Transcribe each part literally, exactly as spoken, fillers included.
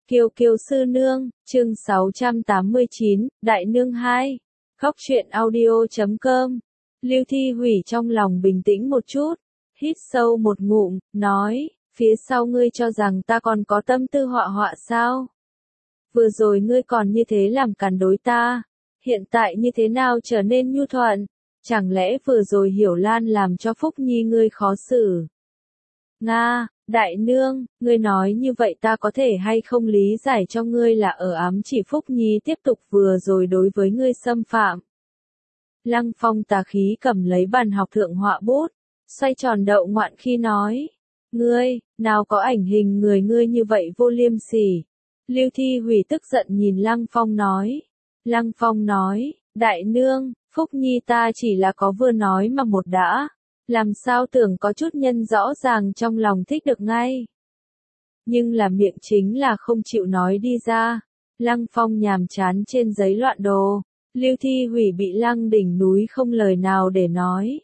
Kiều Kiều sư nương, chương sáu trăm tám mươi chín, Đại nương hai. Góc truyện audio chấm com. Lưu Thi Hủy trong lòng bình tĩnh một chút, hít sâu một ngụm, nói, phía sau ngươi cho rằng ta còn có tâm tư họa họa sao? Vừa rồi ngươi còn như thế làm cản đối ta, hiện tại như thế nào trở nên nhu thuận? Chẳng lẽ vừa rồi Hiểu Lan làm cho Phúc Nhi ngươi khó xử? Nga, đại nương, ngươi nói như vậy ta có thể hay không lý giải cho ngươi là ở ám chỉ Phúc Nhi tiếp tục vừa rồi đối với ngươi xâm phạm. Lăng Phong tà khí cầm lấy bàn học thượng họa bút, xoay tròn đậu ngoạn khi nói, ngươi, nào có ảnh hình người ngươi như vậy vô liêm sỉ. Lưu Thi Hủy tức giận nhìn Lăng Phong nói. Lăng Phong nói, đại nương, Phúc Nhi ta chỉ là có vừa nói mà một đã. Làm sao tưởng có chút nhân rõ ràng trong lòng thích được ngay. Nhưng là miệng chính là không chịu nói đi ra. Lăng Phong nhàm chán trên giấy loạn đồ. Lưu Thi Hủy bị lăng đỉnh núi không lời nào để nói.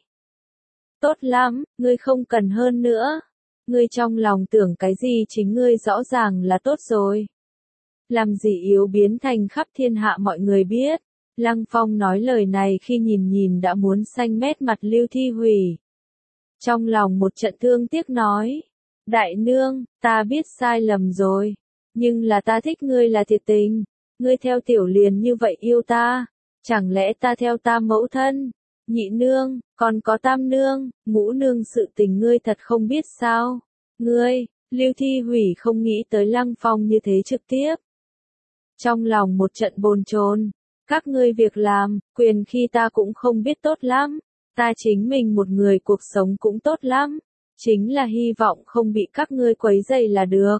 Tốt lắm, ngươi không cần hơn nữa. Ngươi trong lòng tưởng cái gì chính ngươi rõ ràng là tốt rồi. Làm gì yếu biến thành khắp thiên hạ mọi người biết. Lăng Phong nói lời này khi nhìn nhìn đã muốn xanh mét mặt Lưu Thi Hủy. Trong lòng một trận thương tiếc nói, đại nương, ta biết sai lầm rồi, nhưng là ta thích ngươi là thiệt tình, ngươi theo tiểu liền như vậy yêu ta, chẳng lẽ ta theo ta mẫu thân, nhị nương, còn có tam nương, ngũ nương sự tình ngươi thật không biết sao, ngươi, Lưu Thi Hủy không nghĩ tới Lăng Phong như thế trực tiếp. Trong lòng một trận bồn chồn, các ngươi việc làm, quyền khi ta cũng không biết tốt lắm. Ta chính mình một người cuộc sống cũng tốt lắm, chính là hy vọng không bị các ngươi quấy rầy là được.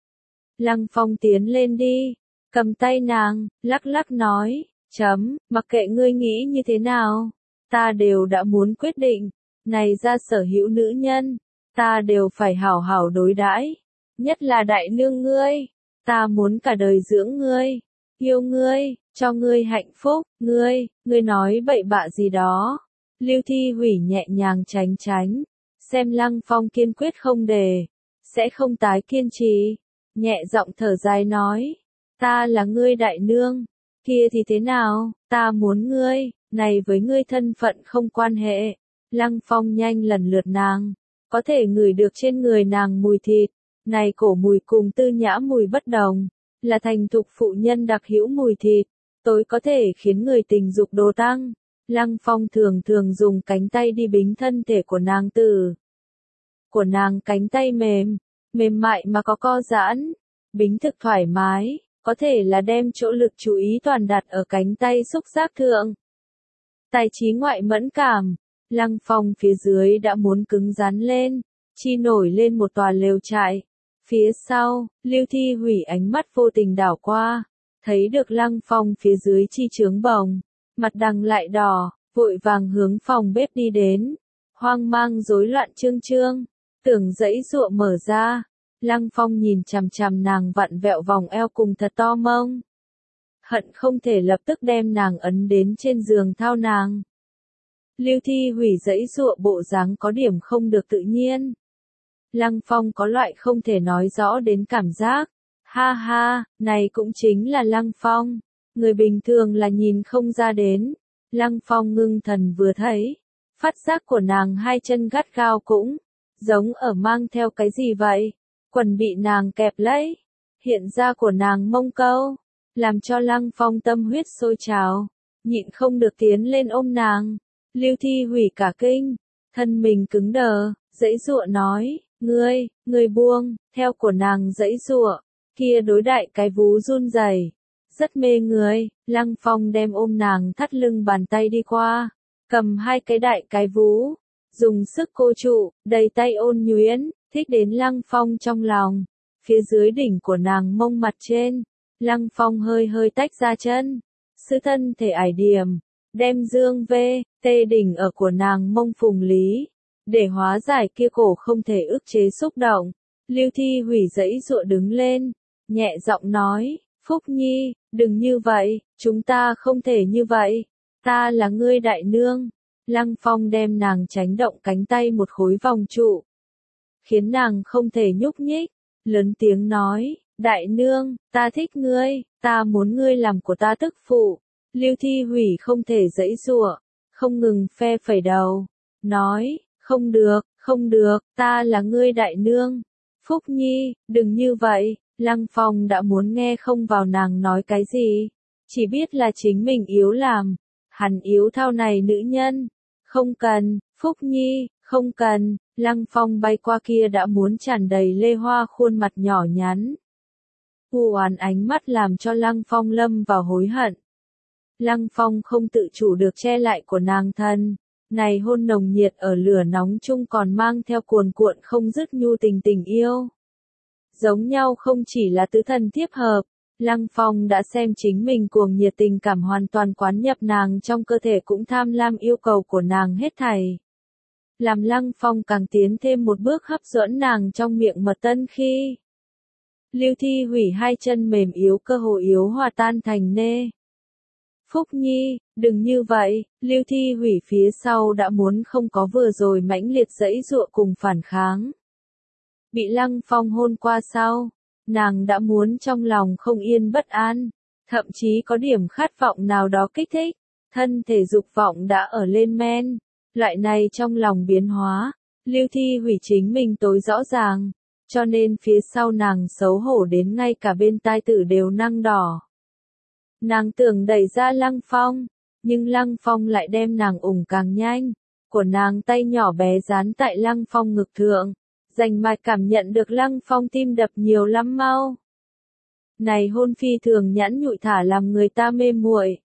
Lăng Phong tiến lên đi, cầm tay nàng, lắc lắc nói, chấm, mặc kệ ngươi nghĩ như thế nào, ta đều đã muốn quyết định, này ra sở hữu nữ nhân, ta đều phải hảo hảo đối đãi, nhất là đại nương ngươi, ta muốn cả đời dưỡng ngươi, yêu ngươi, cho ngươi hạnh phúc, ngươi, ngươi nói bậy bạ gì đó. Lưu Thi Hủy nhẹ nhàng tránh tránh, xem Lăng Phong kiên quyết không đề, sẽ không tái kiên trì, nhẹ giọng thở dài nói, ta là ngươi đại nương, kia thì thế nào, ta muốn ngươi, này với ngươi thân phận không quan hệ. Lăng Phong nhanh lần lượt nàng, có thể ngửi được trên người nàng mùi thịt, này cổ mùi cùng tư nhã mùi bất đồng, là thành thục phụ nhân đặc hữu mùi thịt, tối có thể khiến người tình dục đồ tăng. Lăng Phong thường thường dùng cánh tay đi bính thân thể của nàng từ. Của nàng cánh tay mềm, mềm mại mà có co giãn, bính thực thoải mái, có thể là đem chỗ lực chú ý toàn đặt ở cánh tay xúc giác thượng. Tài trí ngoại mẫn cảm, Lăng Phong phía dưới đã muốn cứng rắn lên, chi nổi lên một tòa lều trại. Phía sau, Lưu Thi Hủy ánh mắt vô tình đảo qua, thấy được Lăng Phong phía dưới chi trướng bồng. Mặt đằng lại đỏ, vội vàng hướng phòng bếp đi đến, hoang mang rối loạn trương trương, tưởng dãy dụa mở ra, Lăng Phong nhìn chằm chằm nàng vặn vẹo vòng eo cùng thật to mông. Hận không thể lập tức đem nàng ấn đến trên giường thao nàng. Lưu Thi Hủy dãy dụa bộ dáng có điểm không được tự nhiên. Lăng Phong có loại không thể nói rõ đến cảm giác, ha ha, này cũng chính là Lăng Phong. Người bình thường là nhìn không ra đến. Lăng Phong ngưng thần vừa thấy. Phát giác của nàng hai chân gắt gao cũng. Giống ở mang theo cái gì vậy? Quần bị nàng kẹp lấy. Hiện ra của nàng mông câu. Làm cho Lăng Phong tâm huyết sôi trào. Nhịn không được tiến lên ôm nàng. Lưu Thi Hủy cả kinh. Thân mình cứng đờ. Dãy dụa nói. Ngươi, ngươi buông. Theo của nàng dãy dụa. Kia đối đại cái vú run rẩy. Rất mê người, Lăng Phong đem ôm nàng thắt lưng bàn tay đi qua, cầm hai cái đại cái vú, dùng sức cô trụ, đầy tay ôn nhuyễn, thích đến Lăng Phong trong lòng. Phía dưới đỉnh của nàng mông mặt trên, Lăng Phong hơi hơi tách ra chân, sư thân thể ải điểm, đem dương vê, tê đỉnh ở của nàng mông phùng lý, để hóa giải kia cổ không thể ức chế xúc động. Lưu Thi Hủy dãy dụa đứng lên, nhẹ giọng nói, Phúc Nhi, đừng như vậy, chúng ta không thể như vậy, ta là ngươi đại nương. Lăng Phong đem nàng tránh động cánh tay một khối vòng trụ, khiến nàng không thể nhúc nhích, lớn tiếng nói, Đại nương, ta thích ngươi, ta muốn ngươi làm của ta tức phụ. Lưu Thi Hủy không thể giãy giụa, không ngừng phe phẩy đầu, nói, không được, không được, ta là ngươi đại nương. Phúc Nhi, đừng như vậy, Lăng Phong đã muốn nghe không vào nàng nói cái gì, chỉ biết là chính mình yếu làm, hắn yếu thao này nữ nhân. Không cần, Phúc Nhi, không cần, Lăng Phong bay qua kia đã muốn tràn đầy lê hoa khuôn mặt nhỏ nhắn. U oán ánh mắt làm cho Lăng Phong lâm vào hối hận. Lăng Phong không tự chủ được che lại của nàng thân, này hôn nồng nhiệt ở lửa nóng chung còn mang theo cuồn cuộn không dứt nhu tình tình yêu. Giống nhau không chỉ là tứ thần tiếp hợp, Lăng Phong đã xem chính mình cuồng nhiệt tình cảm hoàn toàn quán nhập nàng trong cơ thể cũng tham lam yêu cầu của nàng hết thảy. Làm Lăng Phong càng tiến thêm một bước hấp dẫn nàng trong miệng mật tân khi. Lưu Thi Hủy hai chân mềm yếu cơ hồ yếu hòa tan thành nê. Phúc Nhi, đừng như vậy, Lưu Thi Hủy phía sau đã muốn không có vừa rồi mãnh liệt giãy giụa cùng phản kháng. Bị Lăng Phong hôn qua sau, nàng đã muốn trong lòng không yên bất an, thậm chí có điểm khát vọng nào đó kích thích, thân thể dục vọng đã ở lên men, loại này trong lòng biến hóa, Lưu Thi Hủy chính mình tối rõ ràng, cho nên phía sau nàng xấu hổ đến ngay cả bên tai tử đều năng đỏ. Nàng tưởng đẩy ra Lăng Phong, nhưng Lăng Phong lại đem nàng ủng càng nhanh, của nàng tay nhỏ bé dán tại Lăng Phong ngực thượng, rành mạch cảm nhận được Lăng Phong tim đập nhiều lắm mau. Này hôn phi thường nhãn nhụi thả làm người ta mê muội.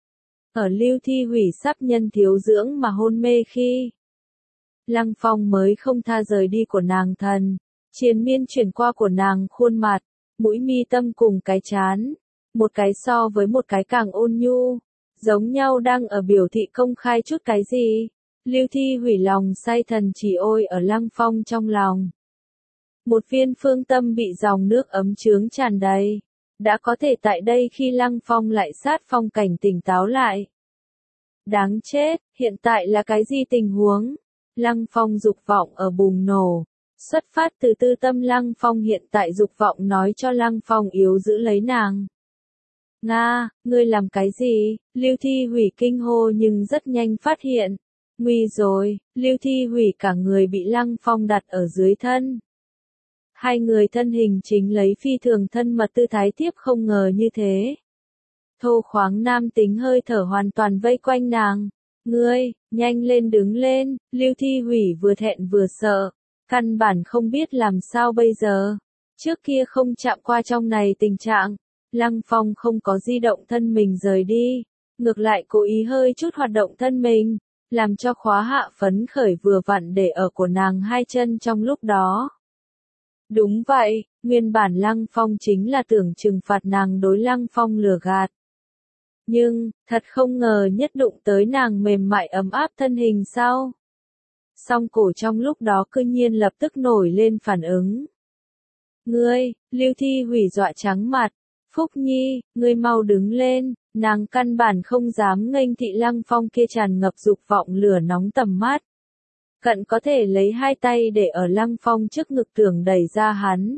Ở Lưu Thi Hủy sắp nhân thiếu dưỡng mà hôn mê khi, Lăng Phong mới không tha rời đi của nàng thần, triền miên chuyển qua của nàng khuôn mặt, mũi mi tâm cùng cái chán, một cái so với một cái càng ôn nhu, giống nhau đang ở biểu thị công khai chút cái gì. Lưu Thi Hủy lòng say thần chỉ ôi ở Lăng Phong trong lòng. Một viên phương tâm bị dòng nước ấm chướng tràn đầy, đã có thể tại đây khi Lăng Phong lại sát phong cảnh tỉnh táo lại. Đáng chết, hiện tại là cái gì tình huống? Lăng Phong dục vọng ở bùng nổ, xuất phát từ tư tâm Lăng Phong hiện tại dục vọng nói cho Lăng Phong yếu giữ lấy nàng. Nga, ngươi làm cái gì? Lưu Thi Hủy kinh hô nhưng rất nhanh phát hiện. Nguy rồi, Lưu Thi Hủy cả người bị Lăng Phong đặt ở dưới thân. Hai người thân hình chính lấy phi thường thân mật tư thái tiếp không ngờ như thế. Thô khoáng nam tính hơi thở hoàn toàn vây quanh nàng. Ngươi, nhanh lên đứng lên, Lưu Thi Hủy vừa thẹn vừa sợ, căn bản không biết làm sao bây giờ. Trước kia không chạm qua trong này tình trạng, Lăng Phong không có di động thân mình rời đi, ngược lại cố ý hơi chút hoạt động thân mình, làm cho khóa hạ phấn khởi vừa vặn để ở của nàng hai chân trong lúc đó. Đúng vậy, nguyên bản Lăng Phong chính là tưởng trừng phạt nàng đối Lăng Phong lừa gạt. Nhưng, thật không ngờ nhất đụng tới nàng mềm mại ấm áp thân hình sau. Song cổ trong lúc đó cư nhiên lập tức nổi lên phản ứng. Ngươi, Lưu Thi Hủy dọa trắng mặt. Phúc Nhi, ngươi mau đứng lên, nàng căn bản không dám nghênh thị Lăng Phong kia tràn ngập dục vọng lửa nóng tầm mắt. Cận có thể lấy hai tay để ở Lăng Phong trước ngực tưởng đẩy ra hắn.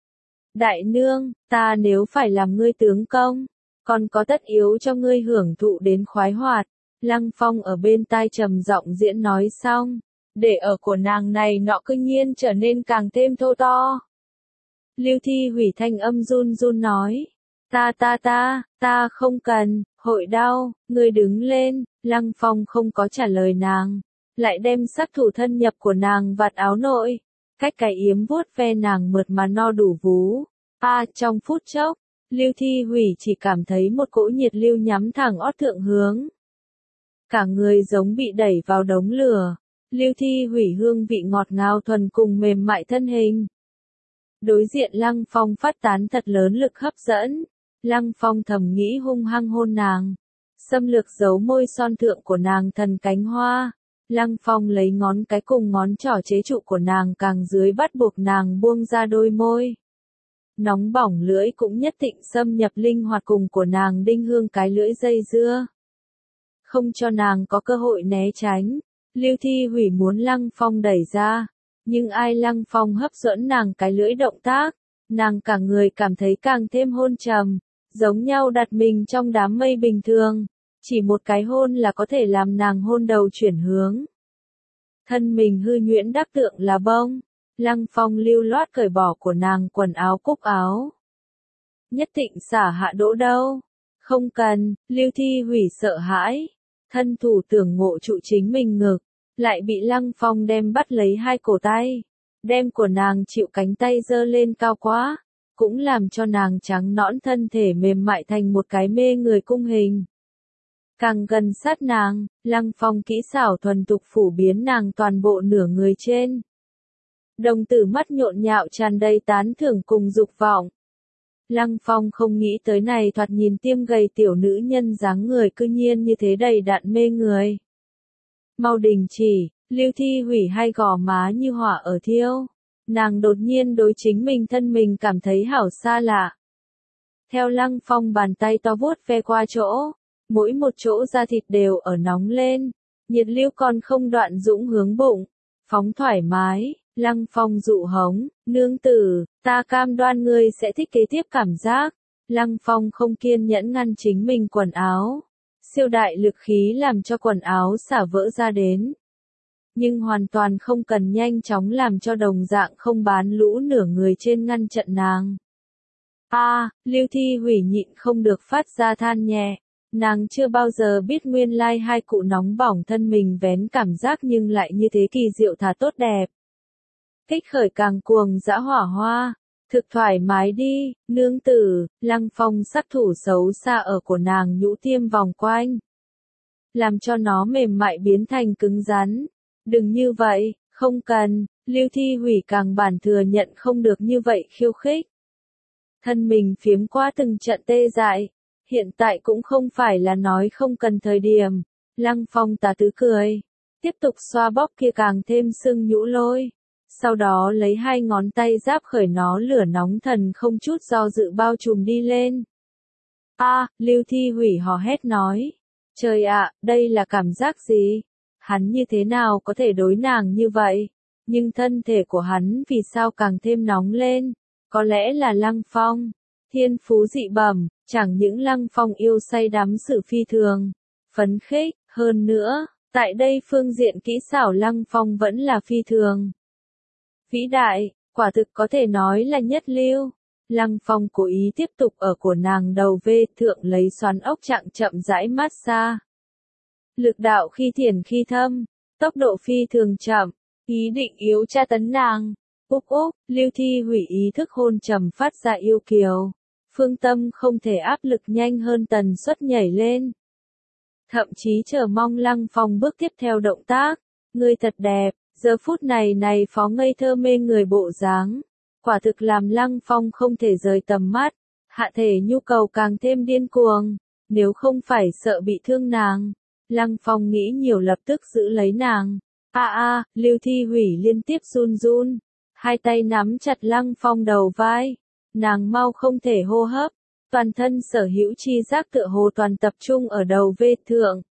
Đại nương, ta nếu phải làm ngươi tướng công, còn có tất yếu cho ngươi hưởng thụ đến khoái hoạt. Lăng Phong ở bên tai trầm giọng diễn nói xong, để ở của nàng này nọ cư nhiên trở nên càng thêm thô to. Lưu Thi Hủy thanh âm run run nói. Ta ta ta, ta không cần, hội đau, ngươi đứng lên, Lăng Phong không có trả lời nàng, lại đem sắc thủ thân nhập của nàng vạt áo nội, cách cái yếm vuốt ve nàng mượt mà no đủ vú. A, trong phút chốc, Lưu Thi Hủy chỉ cảm thấy một cỗ nhiệt lưu nhắm thẳng ót thượng hướng. Cả người giống bị đẩy vào đống lửa, Lưu Thi Hủy hương vị ngọt ngào thuần cùng mềm mại thân hình. Đối diện Lăng Phong phát tán thật lớn lực hấp dẫn. Lăng Phong thầm nghĩ hung hăng hôn nàng, xâm lược giấu môi son thượng của nàng thần cánh hoa. Lăng Phong lấy ngón cái cùng ngón trỏ chế trụ của nàng càng dưới bắt buộc nàng buông ra đôi môi. Nóng bỏng lưỡi cũng nhất định xâm nhập linh hoạt cùng của nàng đinh hương cái lưỡi dây dưa. Không cho nàng có cơ hội né tránh, Lưu Thi Hủy muốn Lăng Phong đẩy ra, nhưng ai Lăng Phong hấp dẫn nàng cái lưỡi động tác. nàng cả người cảm thấy càng thêm hôn trầm, giống nhau đặt mình trong đám mây bình thường, chỉ một cái hôn là có thể làm nàng hôn đầu chuyển hướng. Thân mình hư nhuyễn đắc tượng là bông, Lăng Phong lưu loát cởi bỏ của nàng quần áo cúc áo. Nhất định xả hạ đỗ đâu. Không cần, Lưu Thi Hủy sợ hãi. Thân thủ tưởng ngộ trụ chính mình ngực, lại bị Lăng Phong đem bắt lấy hai cổ tay. Đem của nàng chịu cánh tay giơ lên cao quá, cũng làm cho nàng trắng nõn thân thể mềm mại thành một cái mê người cung hình. Càng gần sát nàng, Lăng Phong kỹ xảo thuần thục phủ biến nàng toàn bộ nửa người trên. Đồng tử mắt nhộn nhạo tràn đầy tán thưởng cùng dục vọng. Lăng Phong không nghĩ tới này thoạt nhìn tiêm gầy tiểu nữ nhân dáng người cư nhiên như thế đầy đặn mê người. Mau đình chỉ, Lưu Thi Hủy hai gò má như hỏa ở thiêu. Nàng đột nhiên đối chính mình thân mình cảm thấy hảo xa lạ. Theo Lăng Phong bàn tay to vuốt ve qua chỗ, mỗi một chỗ da thịt đều ở nóng lên, nhiệt lưu còn không đoạn dũng hướng bụng, phóng thoải mái. Lăng Phong dụ hống, nương tử, ta cam đoan ngươi sẽ thích kế tiếp cảm giác. Lăng Phong không kiên nhẫn ngăn chính mình quần áo. Siêu đại lực khí làm cho quần áo xả vỡ ra đến. Nhưng hoàn toàn không cần nhanh chóng làm cho đồng dạng không bán lũ nửa người trên ngăn trận nàng. A, à, Lưu Thi Hủy nhịn không được phát ra than nhẹ. Nàng chưa bao giờ biết nguyên lai hai cụ nóng bỏng thân mình vén cảm giác nhưng lại như thế kỳ diệu thà tốt đẹp. Kích khởi càng cuồng dã hỏa hoa, thực thoải mái đi, nương tử. Lăng Phong sát thủ xấu xa ở của nàng nhũ tiêm vòng quanh, làm cho nó mềm mại biến thành cứng rắn. Đừng như vậy, không cần. Lưu Thi Hủy càng bản thừa nhận không được như vậy khiêu khích. Thân mình phiếm qua từng trận tê dại, hiện tại cũng không phải là nói không cần thời điểm. Lăng Phong tà tứ cười, tiếp tục xoa bóp kia càng thêm sưng nhũ lôi. Sau đó lấy hai ngón tay giáp khởi nó lửa nóng thần không chút do dự bao trùm đi lên. A, à, Lưu Thi Hủy hò hét nói. Trời ạ, đây là cảm giác gì? Hắn như thế nào có thể đối nàng như vậy? Nhưng thân thể của hắn vì sao càng thêm nóng lên? Có lẽ là Lăng Phong. Thiên phú dị bẩm, chẳng những Lăng Phong yêu say đắm sự phi thường, phấn khích, hơn nữa, tại đây phương diện kỹ xảo Lăng Phong vẫn là phi thường. Vĩ đại, quả thực có thể nói là nhất lưu. Lăng Phong cố ý tiếp tục ở của nàng đầu vê thượng lấy xoắn ốc chặng chậm rãi massage. Lực đạo khi thiển khi thâm, tốc độ phi thường chậm, ý định yếu tra tấn nàng. Úc úc, Lưu Thi Hủy ý thức hôn trầm phát ra yêu kiều. Phương tâm không thể áp lực nhanh hơn tần suất nhảy lên. Thậm chí chờ mong Lăng Phong bước tiếp theo động tác. Ngươi thật đẹp. Giờ phút này này phó ngây thơ mê người bộ dáng, quả thực làm Lăng Phong không thể rời tầm mắt, hạ thể nhu cầu càng thêm điên cuồng, nếu không phải sợ bị thương nàng. Lăng Phong nghĩ nhiều lập tức giữ lấy nàng. A a, Lưu Thi Hủy liên tiếp run run, hai tay nắm chặt Lăng Phong đầu vai, nàng mau không thể hô hấp, toàn thân sở hữu chi giác tựa hồ toàn tập trung ở đầu vê thượng.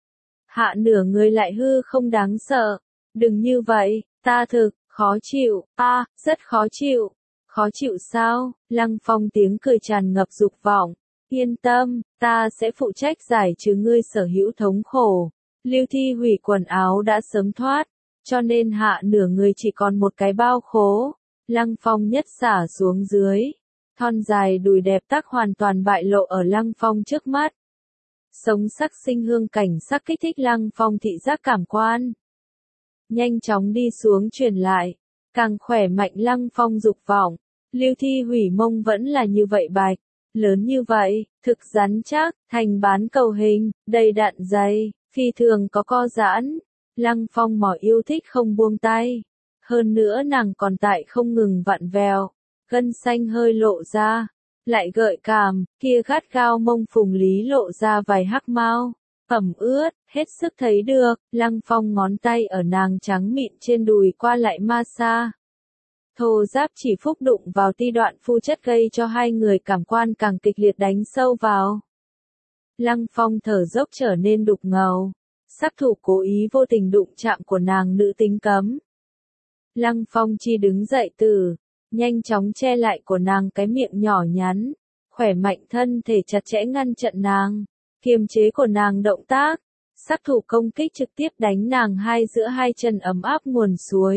Hạ nửa người lại hư không đáng sợ. Đừng như vậy, ta thực, khó chịu, a, à, rất khó chịu. Khó chịu sao? Lăng Phong tiếng cười tràn ngập dục vọng. Yên tâm, ta sẽ phụ trách giải trừ ngươi sở hữu thống khổ. Lưu Thi Hủy quần áo đã sớm thoát, cho nên hạ nửa người chỉ còn một cái bao khố. Lăng Phong nhất xả xuống dưới. Thon dài đùi đẹp tắc hoàn toàn bại lộ ở Lăng Phong trước mắt. Sống sắc sinh hương cảnh sắc kích thích Lăng Phong thị giác cảm quan. Nhanh chóng đi xuống truyền lại, càng khỏe mạnh Lăng Phong dục vọng. Lưu Thi Hủy mông vẫn là như vậy bạch, lớn như vậy, thực rắn chắc, thành bán cầu hình, đầy đặn dày, phi thường có co giãn. Lăng Phong mỏi yêu thích không buông tay. Hơn nữa nàng còn tại không ngừng vặn vèo, gân xanh hơi lộ ra, lại gợi cảm, kia gắt gao mông phùng lý lộ ra vài hắc mao. Ẩm ướt, hết sức thấy được. Lăng Phong ngón tay ở nàng trắng mịn trên đùi qua lại ma xa. Thô giáp chỉ phúc đụng vào ti đoạn phu chất gây cho hai người cảm quan càng kịch liệt đánh sâu vào. Lăng Phong thở dốc trở nên đục ngầu. Sắc thủ cố ý vô tình đụng chạm của nàng nữ tính cấm. Lăng Phong chi đứng dậy từ, nhanh chóng che lại của nàng cái miệng nhỏ nhắn, khỏe mạnh thân thể chặt chẽ ngăn chặn nàng, kiềm chế của nàng động tác, sắc thủ công kích trực tiếp đánh nàng hai giữa hai chân ấm áp nguồn suối.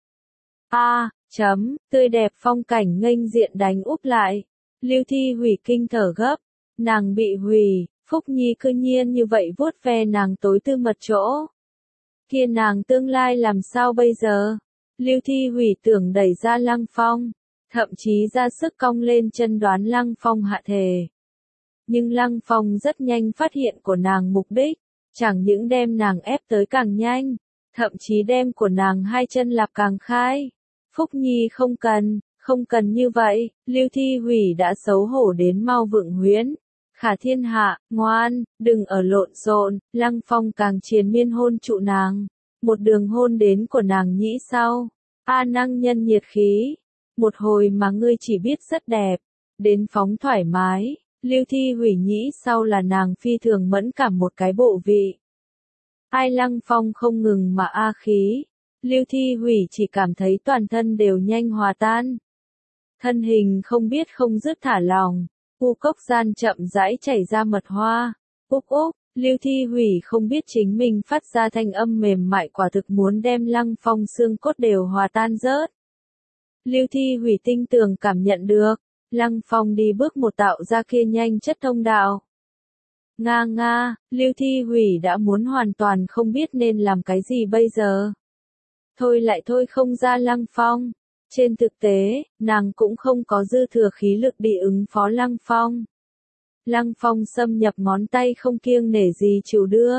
A, à, chấm, tươi đẹp phong cảnh nghênh diện đánh úp lại. Lưu Thi Hủy kinh thở gấp, nàng bị hủy, Phúc Nhi cư nhiên như vậy vuốt ve nàng tối tư mật chỗ. Kia nàng tương lai làm sao bây giờ? Lưu Thi Hủy tưởng đẩy ra Lăng Phong, thậm chí ra sức cong lên chân đoán Lăng Phong hạ thể. Nhưng Lăng Phong rất nhanh phát hiện của nàng mục đích, chẳng những đem nàng ép tới càng nhanh, thậm chí đem của nàng hai chân lạp càng khai. Phúc Nhi không cần, không cần như vậy, Lưu Thi Hủy đã xấu hổ đến mau vượng huyễn. Khả thiên hạ, ngoan, đừng ở lộn xộn, Lăng Phong càng triền miên hôn trụ nàng, một đường hôn đến của nàng nhĩ sau. A năng nhân nhiệt khí, một hồi mà ngươi chỉ biết rất đẹp, đến phóng thoải mái, Lưu Thi Hủy nhĩ sau là nàng phi thường mẫn cảm một cái bộ vị. Ai Lăng Phong không ngừng mà a khí, Lưu Thi Hủy chỉ cảm thấy toàn thân đều nhanh hòa tan. Thân hình không biết không dứt thả lòng, u cốc gian chậm rãi chảy ra mật hoa, úc úc, Lưu Thi Hủy không biết chính mình phát ra thanh âm mềm mại quả thực muốn đem Lăng Phong xương cốt đều hòa tan rớt. Lưu Thi Hủy tinh tường cảm nhận được, Lăng Phong đi bước một tạo ra kia nhanh chất thông đạo. Nga nga, Lưu Thi Hủy đã muốn hoàn toàn không biết nên làm cái gì bây giờ. Thôi lại thôi không ra Lăng Phong. Trên thực tế, nàng cũng không có dư thừa khí lực đi ứng phó Lăng Phong. Lăng Phong xâm nhập ngón tay không kiêng nể gì chịu đưa.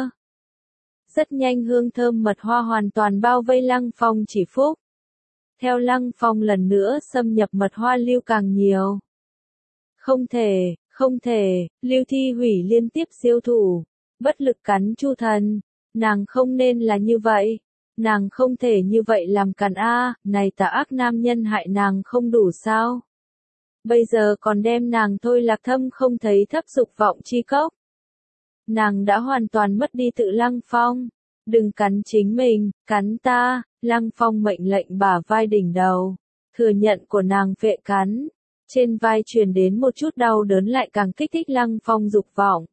Rất nhanh hương thơm mật hoa hoàn toàn bao vây Lăng Phong chỉ phúc. Theo Lăng Phong lần nữa xâm nhập mật hoa lưu càng nhiều. Không thể, không thể, Lưu Thi Hủy liên tiếp siêu thủ, bất lực cắn Chu Thần. Nàng không nên là như vậy. Nàng không thể như vậy làm càn a, này tà ác nam nhân hại nàng không đủ sao? Bây giờ còn đem nàng thôi lạc thâm không thấy thấp dục vọng chi cốc. Nàng đã hoàn toàn mất đi tự Lăng Phong. Đừng cắn chính mình, cắn ta, Lăng Phong mệnh lệnh bả vai đỉnh đầu. Thừa nhận của nàng phệ cắn. Trên vai truyền đến một chút đau đớn lại càng kích thích Lăng Phong dục vọng.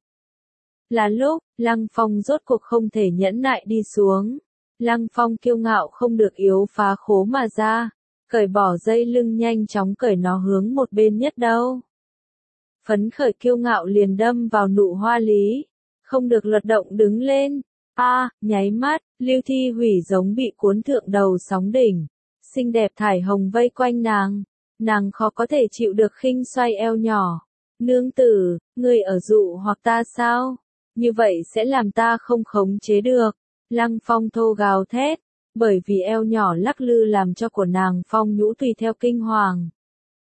Là lúc, Lăng Phong rốt cuộc không thể nhẫn nại đi xuống. Lăng Phong kiêu ngạo không được yếu phá khố mà ra, cởi bỏ dây lưng nhanh chóng cởi nó hướng một bên nhất đâu. Phấn khởi kiêu ngạo liền đâm vào nụ hoa lý, không được luật động đứng lên. A, à, nháy mắt, Lưu Thi Hủy giống bị cuốn thượng đầu sóng đỉnh, xinh đẹp thải hồng vây quanh nàng, nàng khó có thể chịu được khinh xoay eo nhỏ. Nương tử, ngươi ở dụ hoặc ta sao? Như vậy sẽ làm ta không khống chế được. Lăng Phong thô gào thét, bởi vì eo nhỏ lắc lư làm cho của nàng phong nhũ tùy theo kinh hoàng.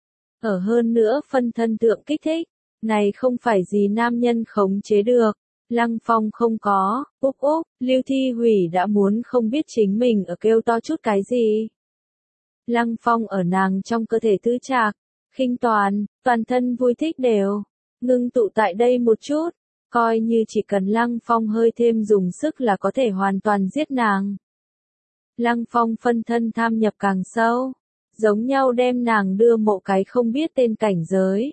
Ở hơn nữa phân thân tượng kích thích, này không phải gì nam nhân khống chế được. Lăng Phong không có, úc úc, Lưu Thi Hủy đã muốn không biết chính mình ở kêu to chút cái gì. Lăng Phong ở nàng trong cơ thể tư trạc, khinh toàn, toàn thân vui thích đều, ngưng tụ tại đây một chút. Coi như chỉ cần Lăng Phong hơi thêm dùng sức là có thể hoàn toàn giết nàng. Lăng Phong phân thân tham nhập càng sâu, giống nhau đem nàng đưa mộ cái không biết tên cảnh giới.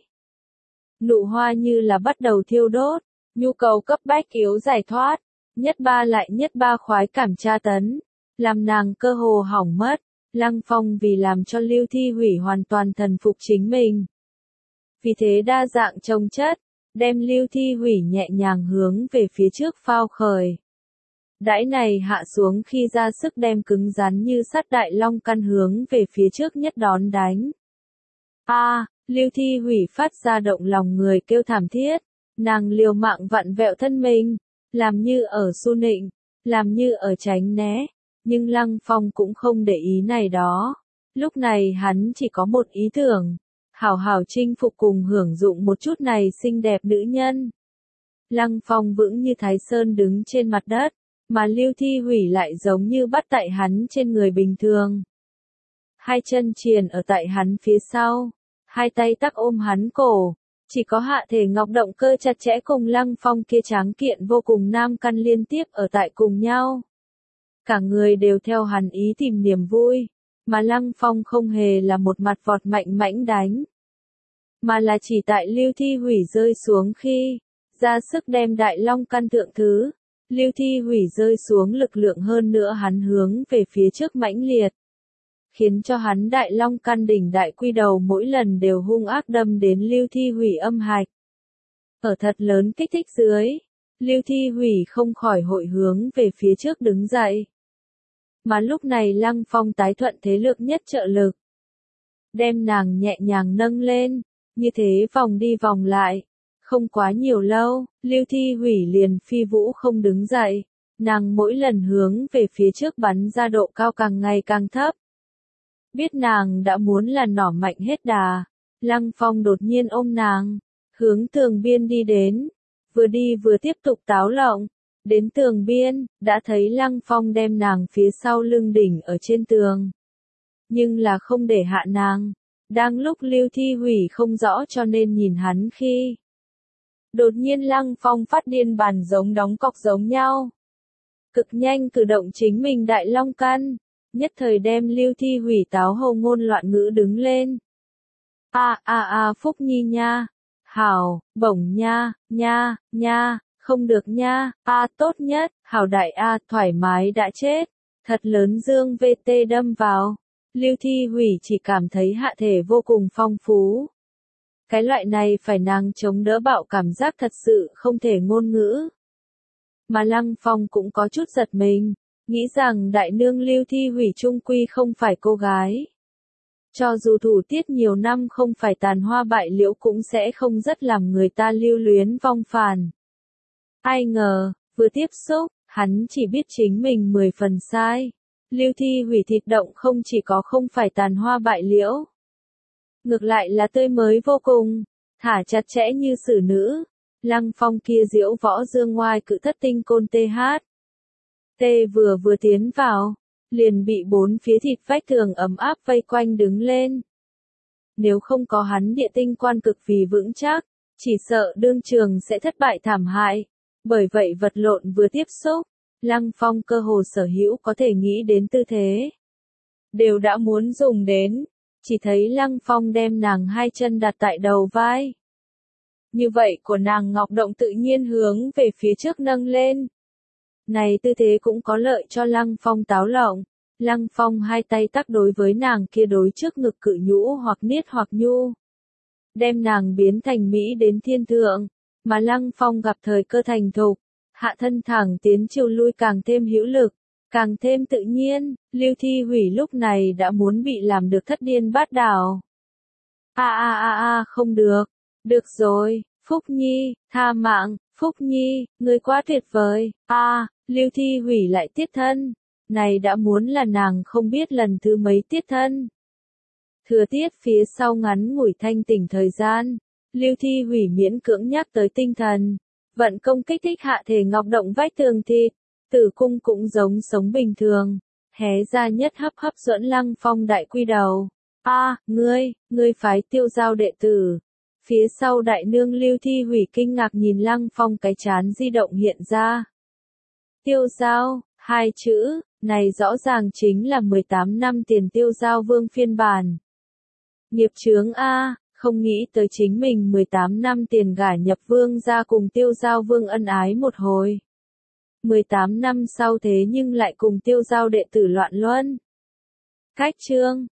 Nụ hoa như là bắt đầu thiêu đốt, nhu cầu cấp bách yếu giải thoát, nhất ba lại nhất ba khoái cảm tra tấn, làm nàng cơ hồ hỏng mất. Lăng Phong vì làm cho Lưu Thi Hủy hoàn toàn thần phục chính mình. Vì thế đa dạng trông chất. Đem Lưu Thi Hủy nhẹ nhàng hướng về phía trước phao khởi. Đãi này hạ xuống khi ra sức đem cứng rắn như sắt đại long căn hướng về phía trước nhất đón đánh. A, à, Lưu Thi Hủy phát ra động lòng người kêu thảm thiết, nàng liều mạng vặn vẹo thân mình, làm như ở su nịnh, làm như ở tránh né, nhưng Lăng Phong cũng không để ý này đó. Lúc này hắn chỉ có một ý tưởng. Hảo hảo chinh phục cùng hưởng dụng một chút này xinh đẹp nữ nhân. Lăng Phong vững như Thái Sơn đứng trên mặt đất, mà Lưu Thi Hủy lại giống như bắt tại hắn trên người bình thường. Hai chân triền ở tại hắn phía sau, hai tay tắc ôm hắn cổ, chỉ có hạ thể ngọc động cơ chặt chẽ cùng Lăng Phong kia tráng kiện vô cùng nam căn liên tiếp ở tại cùng nhau. Cả người đều theo hắn ý tìm niềm vui. Mà Lăng Phong không hề là một mặt vọt mạnh mãnh đánh. Mà là chỉ tại Lưu Thi Hủy rơi xuống khi, ra sức đem Đại Long căn thượng thứ. Lưu Thi Hủy rơi xuống lực lượng hơn nữa hắn hướng về phía trước mãnh liệt. Khiến cho hắn Đại Long căn đỉnh đại quy đầu mỗi lần đều hung ác đâm đến Lưu Thi Hủy âm hạch. Ở thật lớn kích thích dưới, Lưu Thi Hủy không khỏi hội hướng về phía trước đứng dậy. Mà lúc này Lăng Phong tái thuận thế lực nhất trợ lực. Đem nàng nhẹ nhàng nâng lên, như thế vòng đi vòng lại. Không quá nhiều lâu, Lưu Thi Hủy liền phi vũ không đứng dậy. Nàng mỗi lần hướng về phía trước bắn ra độ cao càng ngày càng thấp. Biết nàng đã muốn là nỏ mạnh hết đà. Lăng Phong đột nhiên ôm nàng, hướng tường biên đi đến. Vừa đi vừa tiếp tục táo lộng. Đến tường biên, đã thấy Lăng Phong đem nàng phía sau lưng đỉnh ở trên tường. Nhưng là không để hạ nàng. Đang lúc Lưu Thi Hủy không rõ cho nên nhìn hắn khi. Đột nhiên Lăng Phong phát điên bàn giống đóng cọc giống nhau. Cực nhanh cử động chính mình Đại Long căn. Nhất thời đem Lưu Thi Hủy táo hầu ngôn loạn ngữ đứng lên. A a a Phúc Nhi nha. Hảo, bổng nha, nha, nha. Không được nha, a tốt nhất, hảo đại a thoải mái đã chết. Thật lớn dương vê tê đâm vào. Lưu Thi Hủy chỉ cảm thấy hạ thể vô cùng phong phú. Cái loại này phải nàng chống đỡ bạo cảm giác thật sự không thể ngôn ngữ. Mà Lăng Phong cũng có chút giật mình, nghĩ rằng đại nương Lưu Thi Hủy trung quy không phải cô gái. Cho dù thủ tiết nhiều năm không phải tàn hoa bại liễu cũng sẽ không rất làm người ta lưu luyến vong phàn. Ai ngờ, vừa tiếp xúc, hắn chỉ biết chính mình mười phần sai. Lưu Thi Hủy thịt động không chỉ có không phải tàn hoa bại liễu. Ngược lại là tươi mới vô cùng, thả chặt chẽ như xử nữ. Lăng Phong kia diễu võ dương ngoai cự thất tinh côn tê hát. Tê vừa vừa tiến vào, liền bị bốn phía thịt vách tường ấm áp vây quanh đứng lên. Nếu không có hắn địa tinh quan cực vì vững chắc, chỉ sợ đương trường sẽ thất bại thảm hại. Bởi vậy vật lộn vừa tiếp xúc, Lăng Phong cơ hồ sở hữu có thể nghĩ đến tư thế. Đều đã muốn dùng đến, chỉ thấy Lăng Phong đem nàng hai chân đặt tại đầu vai. Như vậy của nàng ngọc động tự nhiên hướng về phía trước nâng lên. Này tư thế cũng có lợi cho Lăng Phong táo lộng. Lăng Phong hai tay tác đối với nàng kia đối trước ngực cự nhũ hoặc niết hoặc nhu. Đem nàng biến thành Mỹ đến thiên thượng. Mà Lăng Phong gặp thời cơ thành thục, hạ thân thẳng tiến chiều lui càng thêm hữu lực, càng thêm tự nhiên. Lưu Thi Hủy lúc này đã muốn bị làm được thất điên bát đảo. A a a a không được, được rồi, Phúc Nhi, tha mạng, Phúc Nhi, ngươi quá tuyệt vời. A, à, Lưu Thi Hủy lại tiết thân, này đã muốn là nàng không biết lần thứ mấy tiết thân. Thừa tiết phía sau ngắn ngủi thanh tỉnh thời gian. Lưu Thi Hủy miễn cưỡng nhắc tới tinh thần, vận công kích thích hạ thể ngọc động vách tường thịt, tử cung cũng giống sống bình thường, hé ra nhất hấp hấp dẫn Lăng Phong đại quy đầu. A, à, ngươi, ngươi phái Tiêu Giao đệ tử. Phía sau đại nương Lưu Thi Hủy kinh ngạc nhìn Lăng Phong cái chán di động hiện ra. Tiêu Giao, hai chữ, này rõ ràng chính là mười tám năm tiền Tiêu Giao Vương phiên bản. Nghiệp chướng A. Không nghĩ tới chính mình mười tám năm tiền gả nhập vương ra cùng Tiêu Giao Vương ân ái một hồi. mười tám năm sau thế nhưng lại cùng Tiêu Giao đệ tử loạn luân. Cách chương